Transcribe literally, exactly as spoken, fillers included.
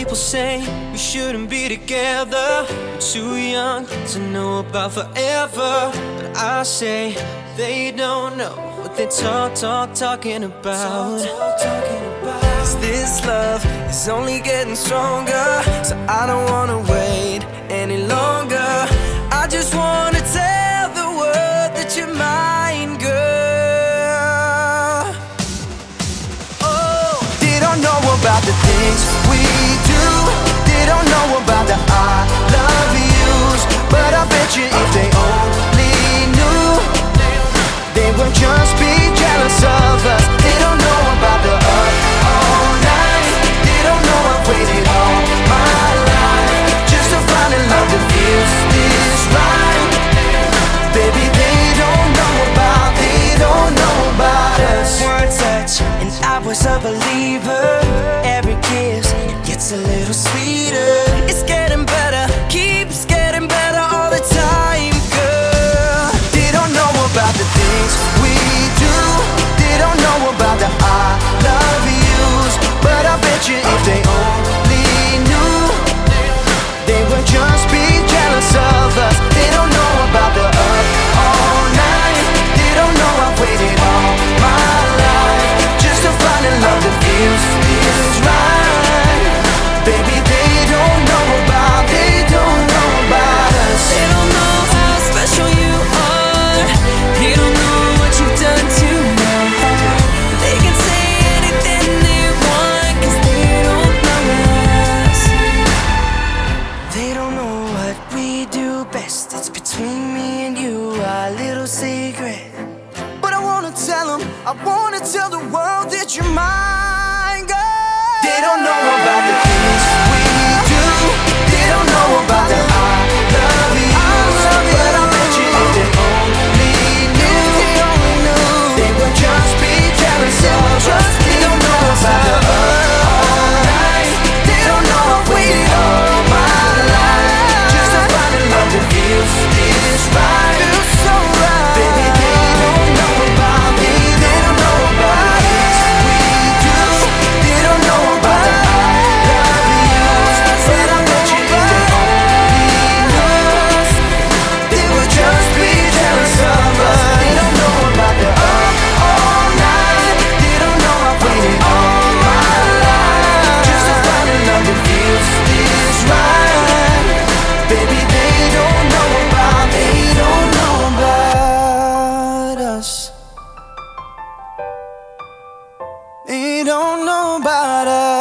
people say we shouldn't be together. We're too young to know about forever. But I say they don't know what they talk, talk, talking about. Cause this love is only getting stronger, so I don't wanna wait any longer. I just wanna tell the world that you're mine, girl. Oh, they don't know about the things we do. They don't know about the I love yous. But I bet you if they only knew, they would just be jealous of us. They don't know about the up all night. They don't know I've waited all my life just to find a love that feels this right. Baby, they don't know about, they don't know about us. One touch and I was a believer. Every kiss gets a little sweeter. It's getting better, keeps getting better all the time, girl. They don't know about the things we do. They don't know about the I love yous. But I bet you if they only knew, they would just be jealous of us. They don't know about the up all night. They don't know I've waited all my life just to find a love that feels feels right. Baby, they don't know about, they don't know about us. They don't know how special you are. They don't know what you've done to my heart. They can say anything they want, cause they don't know us. They don't know what we do best. It's between me and you, our little secret. But I wanna tell them, I wanna tell the world that you're mine, girl. They don't know about the things we do. They don't know about the I love yous. But I bet you if they only knew, they would just be jealous of us. They don't know about the up all night. They don't know I've waited all my life just to find a love that feels this right. Feels so right. Baby, they don't know about me. They don't know about things we do. They don't know about the I love yous. But I bet you if they only knew, they would just be jealous of us. They don't know about the up all night. They don't know I've waited all my life just to find a love that feels this right. Baby, they don't know about, they don't know about us. They don't know about us.